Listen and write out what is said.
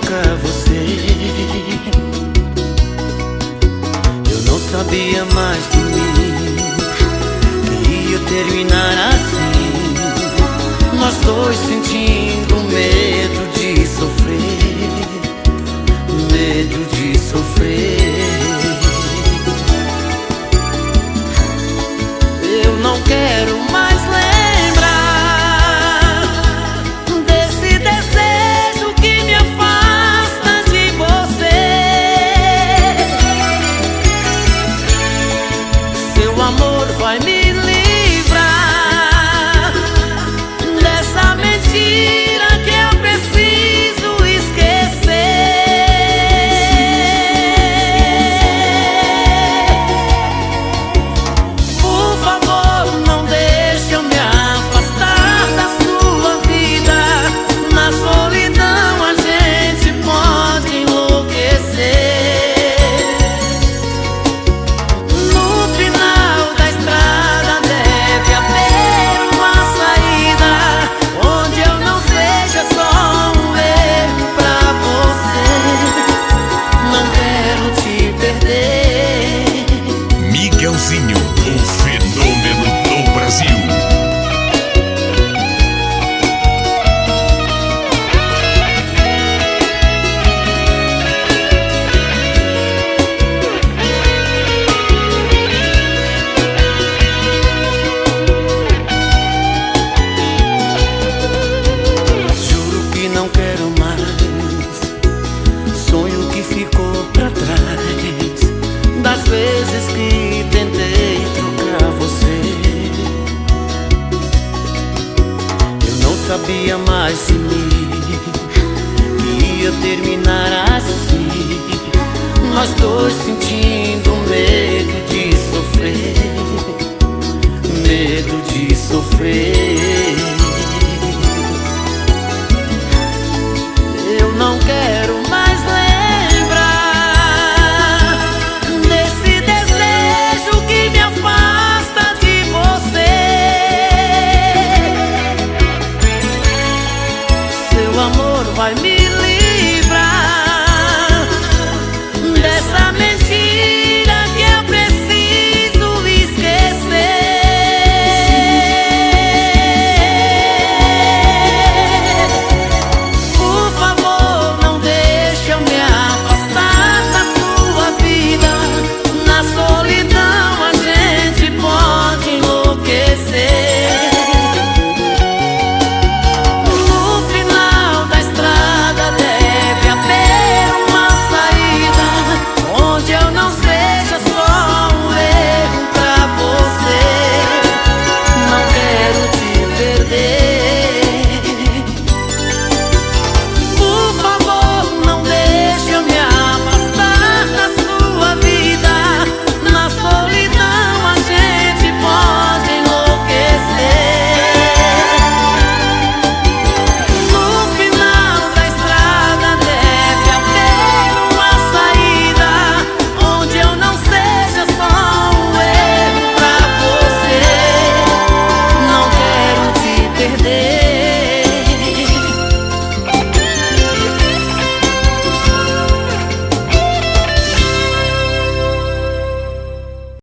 pra você. Eu não sabia mais de mim, que ia terminar assim. Nós dois sentindo medo de sofrer, medo de sofrer. Eu não quero mais lembrar desse desejo que me afasta de você. Seu amor vai me livrar dessa mentira que eu preciso esquecer. Por favor, não deixe eu me afastar da sua vida. Na solidão a gente pode enlouquecer. No final da estrada deve haver uma saída, onde eu não seja só um erro pra você. Não quero te perder. Miguelzinho, o fenômeno do Brasil. Juro que não quero mais. Sonho que ficou pra trás, das vezes que tentei trocar você. Eu não sabia mais de mim, que ia terminar assim. Nós dois sentindo medo de sofrer, medo de sofrer.